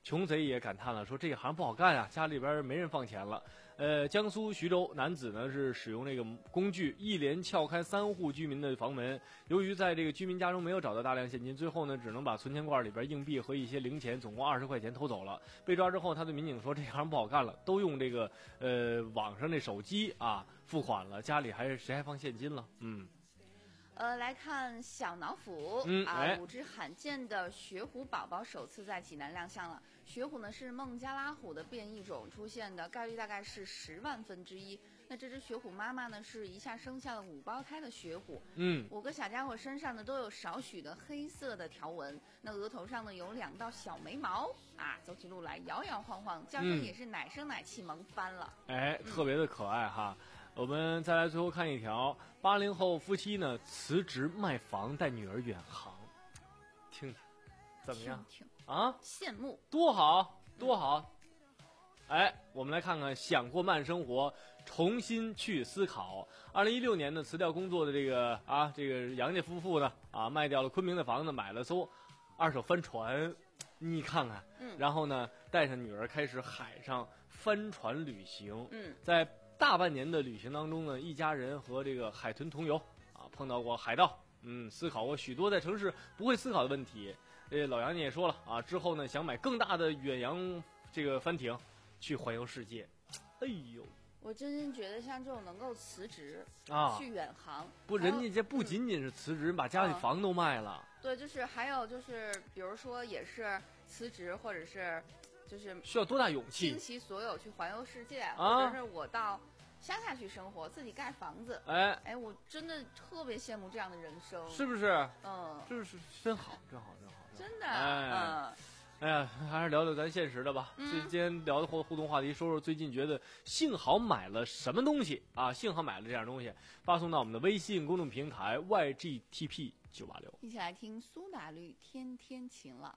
穷贼也感叹了，说这个行不好干啊，家里边没人放钱了。呃，江苏徐州男子呢是使用这个工具一连撬开三户居民的房门，由于在这个居民家中没有找到大量现金，最后呢只能把存钱罐里边硬币和一些零钱，总共二十块钱偷走了。被抓之后，他对民警说这行不好干了，都用这个呃网上的手机啊付款了，家里还是谁还放现金了？嗯。 呃，来看小脑斧、 嗯、 啊， 哎、 五只罕见的雪虎宝宝首次在济南亮相了。雪虎呢是孟加拉虎的变异种出现的，概率大概是十万分之一。那这只雪虎妈妈呢是一下生下了五胞胎的雪虎， 嗯， 五个小家伙身上呢都有少许的黑色的条纹，那额头上呢有两道小眉毛啊，走起路来摇摇晃晃，叫声也是奶声奶气萌翻了。 哎，特别的可爱哈。我们再来最后看一条，八零后夫妻呢辞职卖房带女儿远航，听听怎么样？ 听听啊， 羡慕， 多好多好！哎，我们来看看想过慢生活，重新去思考。二零一六年呢，辞掉工作的这个啊这个杨家夫妇呢啊卖掉了昆明的房子，买了艘二手帆船，你看看， 嗯， 然后呢带上女儿开始海上帆船旅行， 嗯， 在大半年的旅行当中呢，一家人和这个海豚同游啊，碰到过海盗，嗯，思考过许多在城市不会思考的问题。这老杨也说了啊，之后呢想买更大的远洋这个帆艇，去环游世界。哎呦， 我真心觉得像这种能够辞职啊去远航， 不，人家这不仅仅是辞职，把家里房都卖了。 对，就是还有就是，比如说也是辞职，或者是就是需要多大勇气？ 倾其所有去环游世界， 啊、 或者是我到乡下去生活，自己盖房子。 哎哎，我真的特别羡慕这样的人生， 是不是？ 嗯， 这是真好，真好，真好， 真的。 哎、 嗯， 哎呀，还是聊聊咱现实的吧。 嗯、 今天聊的互互动话题，说说最近觉得幸好买了什么东西啊？幸好买了这样东西，发送到我们的微信公众平台 Y G T P 九八六。 一起来听苏打绿《天天晴了》。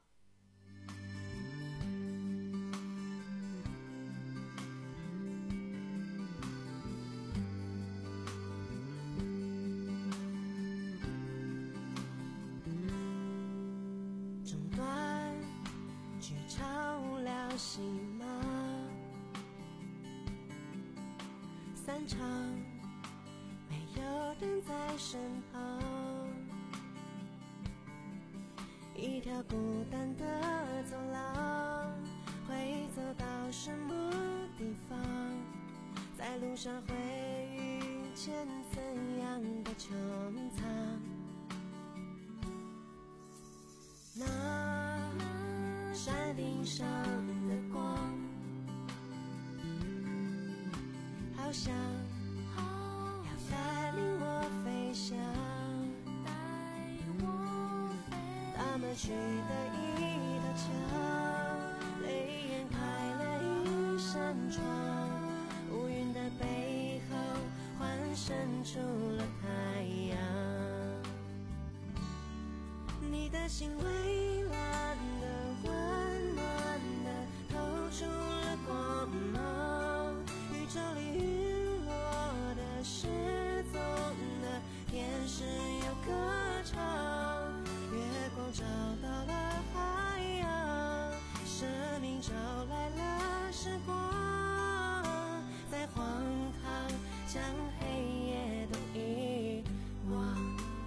行吗？散场，没有人在身旁，一条孤单的走廊，会走到什么地方？在路上会遇见怎样的穹苍？那山顶上的光，好像要带领我飞翔，他们去的一道墙，泪眼开了一扇窗，乌云的背后幻生出了太阳，你的心蔚蓝的温暖的透出了光芒，宇宙里陨落的失踪的天使有歌唱，月光找到了海洋，生命找来了时光，在荒唐将黑夜都遗忘。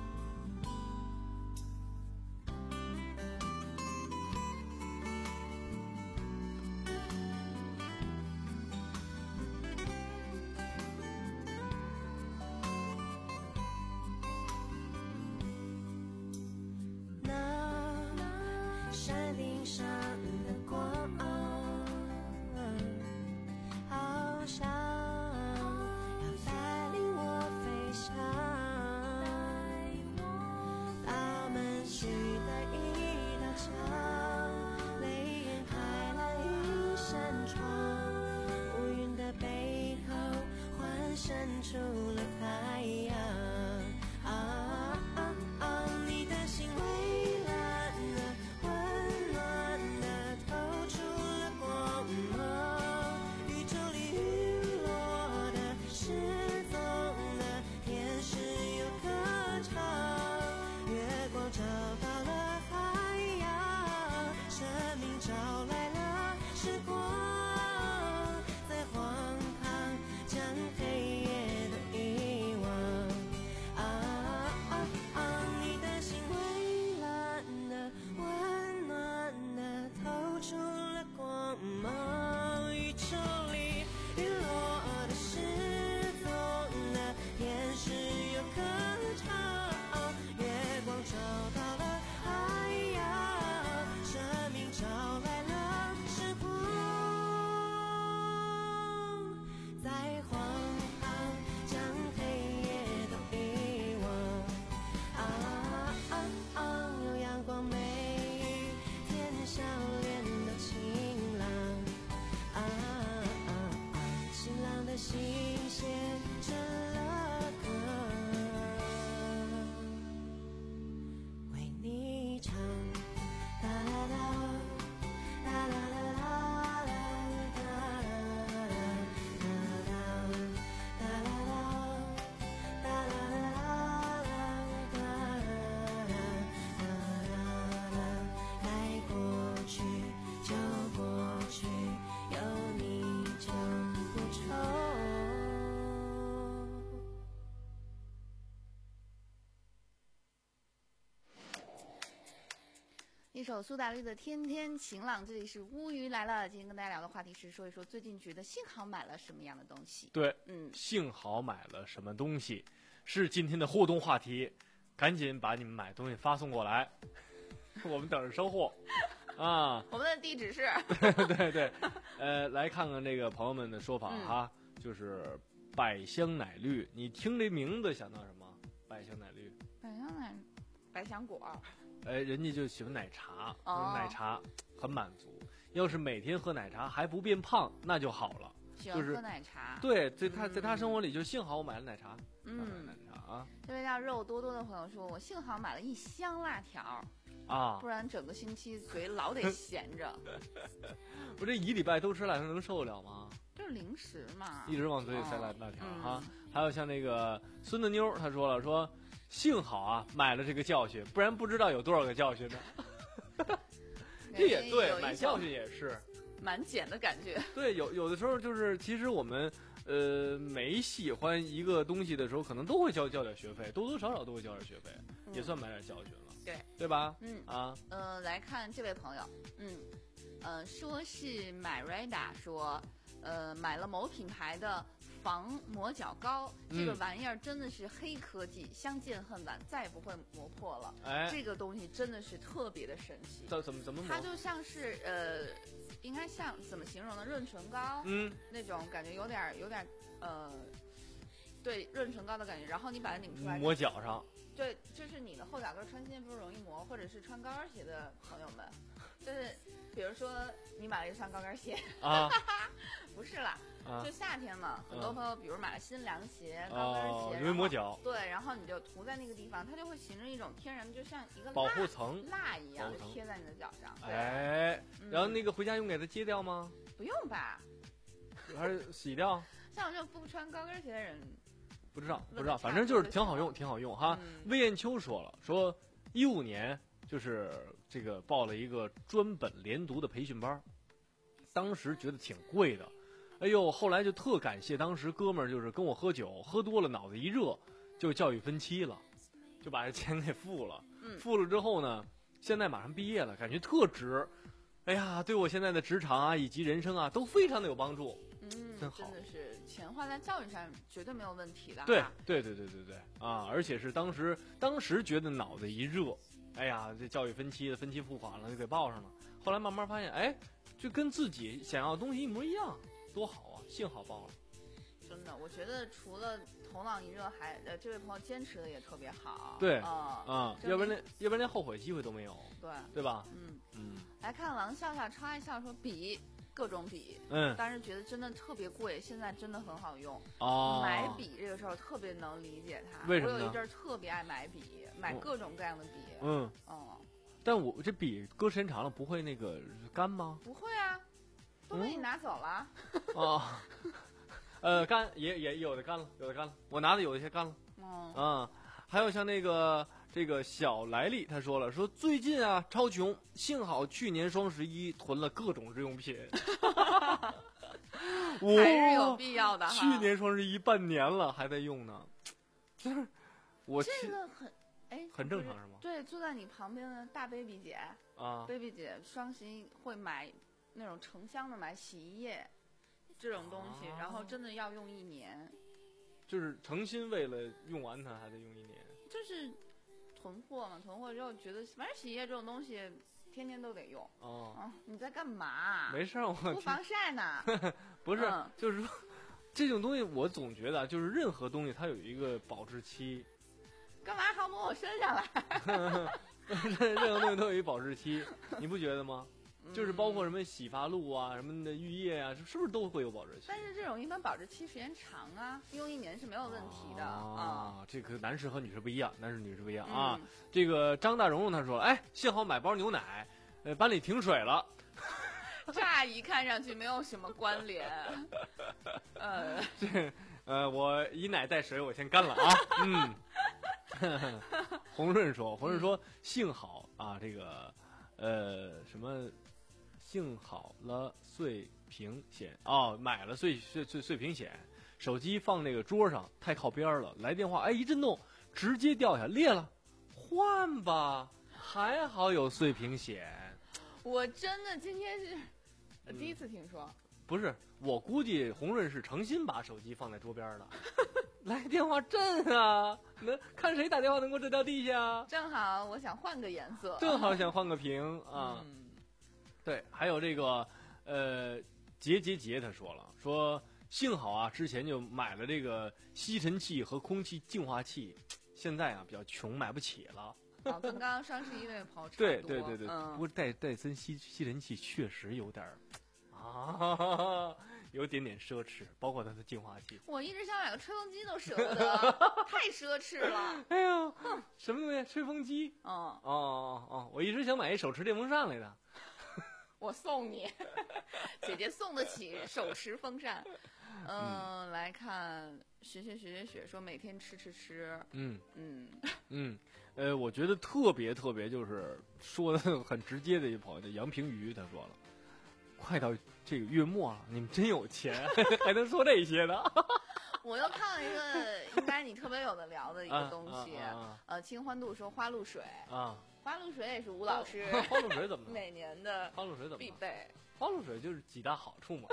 山顶上的光，好像要带领我飛翔，他們去的一道牆，淚眼開了一扇窗，烏雲的背後幻生出了太陽，啊啊啊，你的心蔚藍的温暖的透出了光芒，宇宙里陨落的失踪的天使有歌唱，月光找到了海洋，生命找来了一首苏打绿的《天天晴朗》，这里是乌鱼来了。今天跟大家聊的话题是说一说最近觉得幸好买了什么样的东西。 对， 嗯， 幸好买了什么东西，是今天的互动话题。赶紧把你们买东西发送过来，我们等着收货啊。 我们的地址是， 对对，呃，来看看这个朋友们的说法哈，嗯、就是百香奶绿。你听这名字想到什么？百香奶绿， 百香奶，百香果。 哎，人家就喜欢奶茶， 哦、 奶茶很满足。要是每天喝奶茶还不变胖，那就好了。 喜欢喝奶茶， 就是、对，在他在他生活里就幸好我买了奶茶， 嗯， 奶茶啊。 这位叫肉多多的朋友说，我幸好买了一箱辣条啊， 不然整个星期嘴老得闲着。 我这一礼拜都吃辣条能受得了吗？ 就是零食嘛， 一直往嘴里塞辣辣条哈、 嗯。 还有像那个孙子妞，他说了说，幸好啊买了这个教训，不然不知道有多少个教训呢。这也对，买教训也是。 蛮减的感觉， 对，有有的时候就是，其实我们呃每喜欢一个东西的时候，可能都会交交点学费，多多少少都会交点学费，嗯、也算买点教训了， 对对吧？ 嗯啊， 呃，来看这位朋友，嗯，呃，说是买 Rada 说，呃，买了某品牌的防磨脚膏，这个玩意儿真的是黑科技，嗯、相见恨晚，再也不会磨破了。 哎， 这个东西真的是特别的神奇。 怎怎么怎么磨？ 它就像是呃。应该像怎么形容呢？润唇膏， 嗯， 那种感觉有点有点呃，对，润唇膏的感觉。然后你把它拧出来， 抹脚上。 对，就是你的后脚跟穿新鞋不是容易磨，或者是穿高跟鞋的朋友们，就是比如说你买了一双高跟鞋啊， 不是啦。 啊、 就夏天嘛，很多朋友比如买了新凉鞋、 哦、 高跟鞋， 因为磨脚， 对，然后你就涂在那个地方，它就会形成一种天然，就像一个保护层蜡一样，就贴在你的脚上。 哎、嗯，然后那个回家用给它揭掉吗？ 不用吧？ 还是洗掉？ 像我这种不穿高跟鞋的人， 不知道，不知道，反正就是挺好用，挺好用哈。 嗯、 魏艳秋说了，说一五年就是这个报了一个专本连读的培训班，当时觉得挺贵的。哎呦，后来就特感谢当时哥们儿，就是跟我喝酒，喝多了脑子一热，就教育分期了，就把这钱给付了。 嗯， 付了之后呢，现在马上毕业了，感觉特值。哎呀，对我现在的职场啊以及人生啊都非常的有帮助。 嗯， 真好， 真的是钱花在教育上绝对没有问题的。 对对对对对对啊！而且是当时当时觉得脑子一热，哎呀，这教育分期的分期付款了就给报上了。后来慢慢发现，哎，就跟自己想要的东西一模一样。多好啊！幸好报了。 真的，我觉得除了头脑一热还，还呃，这位朋友坚持的也特别好。 对啊、 呃、啊，要不然连要不然连后悔机会都没有。 对， 对吧？ 嗯嗯。 来看王笑笑超爱笑说笔，各种笔， 嗯， 当时觉得真的特别贵，现在真的很好用。 哦。 买笔这个时候特别能理解它。 为什么呢？ 我有一阵儿特别爱买笔，买各种各样的笔。 嗯。 哦、嗯。 但我这笔搁时间长了不会那个干吗？ 不会啊。都被你拿走了。 哦，呃，干也也有的干了，有的干了，我拿的有一些干了。 嗯啊，还有像那个这个小来历，他说了，说最近啊超穷，幸好去年双十一囤了各种日用品。 还是有必要的哈。 去年双十一半年了还在用呢，就是我这个很哎很正常是吗？ 对，坐在你旁边的大 baby 姐啊 ，baby 姐双十一会买。那种成箱的买洗衣液这种东西、啊、然后真的要用一年， 就是诚心为了用完它还得用一年， 就是囤货嘛，囤货之后觉得反正洗衣液这种东西天天都得用。 哦、 啊，你在干嘛？ 没事，我敷防晒呢。 不是、 嗯、 就是说这种东西我总觉得就是任何东西它有一个保质期。 干嘛还抹我身上来？ 任何东西都有一保质期，你不觉得吗？就是包括什么洗发露啊，什么的浴液啊，是不是都会有保质期？ 但是这种一般保质期时间长啊，用一年是没有问题的啊、 嗯。这个男士和女士不一样，男士女士不一样、 嗯、 啊。这个张大蓉蓉她说，哎，幸好买包牛奶，呃，班里停水了。 乍一看上去没有什么关联。呃， 这呃，我以奶代水，我先干了啊。嗯。洪润说，洪润说，嗯、幸好啊，这个呃什么。幸好了碎屏险哦，买了碎碎碎碎屏险，手机放那个桌上太靠边了，来电话哎一震动直接掉下裂了，换吧， 还好有碎屏险。 我真的今天是我第一次听说。 不是，我估计洪润是诚心把手机放在桌边的，来电话震啊，能看谁打电话能够震掉地下。 正好我想换个颜色， 正好想换个屏啊。 嗯、 对，还有这个呃，杰杰杰他说了，说幸好啊，之前就买了这个吸尘器和空气净化器，现在啊比较穷，买不起了。 哦，跟刚刚双十一那位朋友差不多。 对对对对， 嗯、 不过戴戴森吸吸尘器确实有点啊，有点点奢侈，包括它的净化器。 我一直想买个吹风机都舍不得，太奢侈了。 哎呀，什么东西？吹风机？ 嗯， 哦哦哦，我一直想买一手持电风扇来的。 我送你，姐姐送得起手持风扇。嗯，嗯来看学学学学学说每天吃吃吃。 嗯嗯嗯，呃，我觉得特别特别就是说的很直接的一朋友，杨平瑜他说了，快到这个月末了，你们真有钱，还能说这些呢？ 我又看了一个应该你特别有的聊的一个东西， 啊啊啊、 呃，清欢度说花露水啊。 花露水也是吴老师花露水怎么了？ 每年的花露水怎么必备？ 花露水就是几大好处嘛。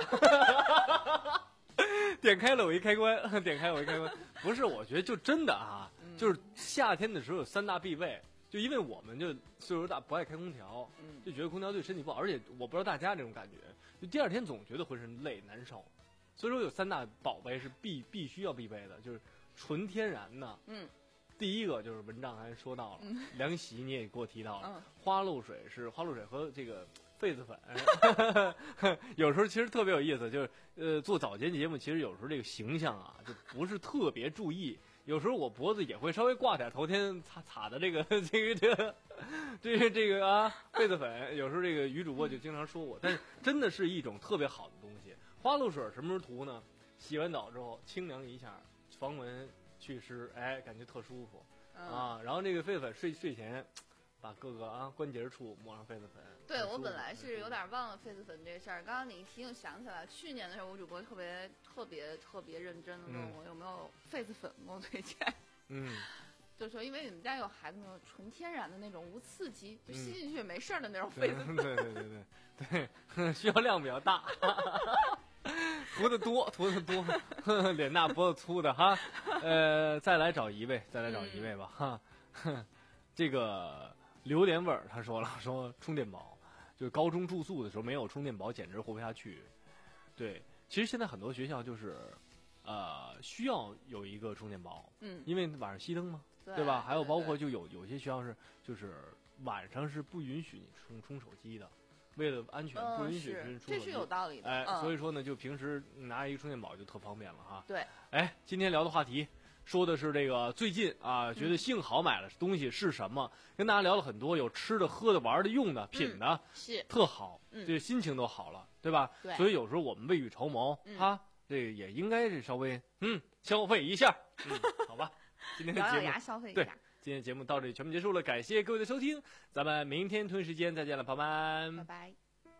点开了我一开关，点开我一开关，不是，我觉得就真的啊，嗯、就是夏天的时候有三大必备，就因为我们就岁数大不爱开空调， 嗯、 就觉得空调对身体不好，而且我不知道大家这种感觉，就第二天总觉得浑身累难受，所以说有三大宝贝是必必须要必备的，就是纯天然的， 嗯。 第一个就是蚊帐，刚才说到了， 嗯、 凉席你也给我提到了， 嗯、 花露水是花露水和这个痱子粉，有时候其实特别有意思，就是呃做早间节目，其实有时候这个形象啊就不是特别注意，有时候我脖子也会稍微挂点头天擦擦的这个这个这个这个这个啊痱子粉，有时候这个于主播就经常说我，但是真的是一种特别好的东西。花露水什么时候涂呢？洗完澡之后清凉一下，防蚊。祛湿，哎，感觉特舒服、嗯、啊！然后这个痱子粉睡睡前，把各个啊关节处抹上痱子粉。 对，我本来是有点忘了痱子粉这事儿，刚刚你一提醒想起来，去年的时候我主播特别特别特别认真的问我有没有痱子粉给我推荐。 嗯， 就说因为你们家有孩子没有纯天然的那种无刺激，就吸进去没事儿的那种痱子粉。 嗯、对对对对对，需要量比较大。涂的多，涂的多，脸大脖子粗的哈，呃，再来找一位，再来找一位吧哈。嗯、这个榴莲味儿他说了，说充电宝，就是高中住宿的时候没有充电宝，简直活不下去。对，其实现在很多学校就是，呃，需要有一个充电宝， 嗯， 因为晚上熄灯嘛， 对, 对吧？还有包括对对就有有些学校是，就是晚上是不允许你充充手机的。为了安全，不允许是充手机， 这是有道理的。 哎， 嗯、 所以说呢，就平时拿一个充电宝就特方便了哈。 对， 哎，今天聊的话题说的是这个最近啊，觉得幸好买了东西是什么，嗯、跟大家聊了很多，有吃的、喝的、玩的、用的、品的， 嗯、是特好， 嗯， 这心情都好了，对吧？ 对， 所以有时候我们未雨绸缪， 嗯、 哈，这个也应该是稍微嗯消费一下，嗯，好吧。今天的节目咬咬牙消费一下。 对，今天节目到这里全部结束了，感谢各位的收听，咱们明天同一时间再见了，朋友们， 拜拜。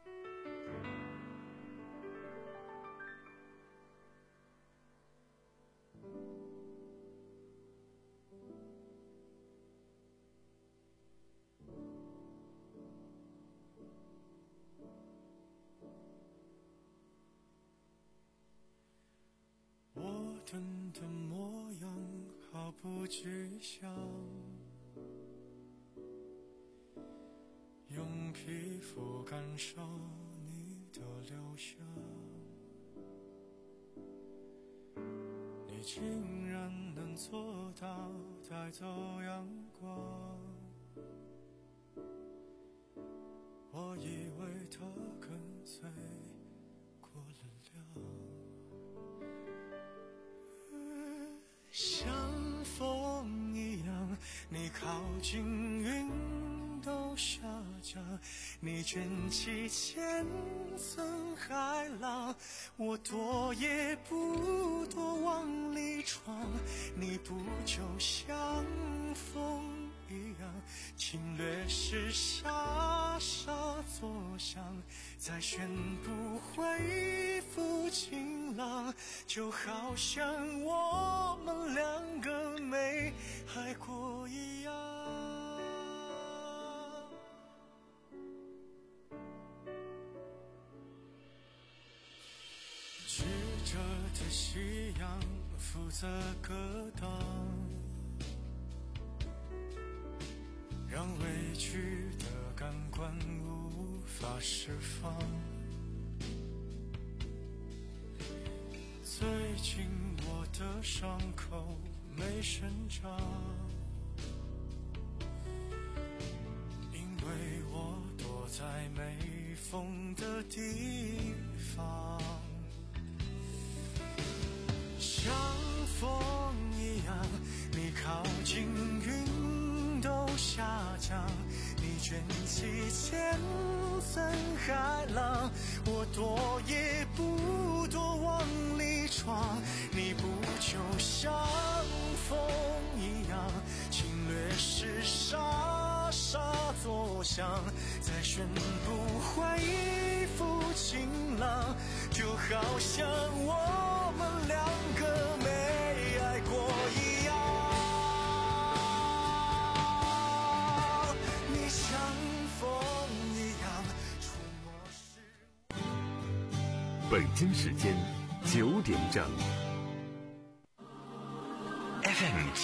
我等的模样毫不具象，用皮肤感受你的留下，你竟然能做到带走阳光，我以为它跟随过了量，像风一样，你靠近云都下降，你卷起千层海浪，我躲也不躲往里闯，你不就像风一样，侵略时傻傻作响，再宣布恢复晴朗，就好像我们两个没爱过一样。 夕阳负责格挡，让委屈的感官无法释放。最近我的伤口没生长，因为我躲在没风的地方，像风一样，你靠近云都下降，你卷起千层海浪，我躲也不躲往里闯，你不就像风一样，侵略时傻傻作响，再宣布换一副晴朗，就好像我们两个没爱过一样。你像风一样出没时。 北京时间九点整。 F M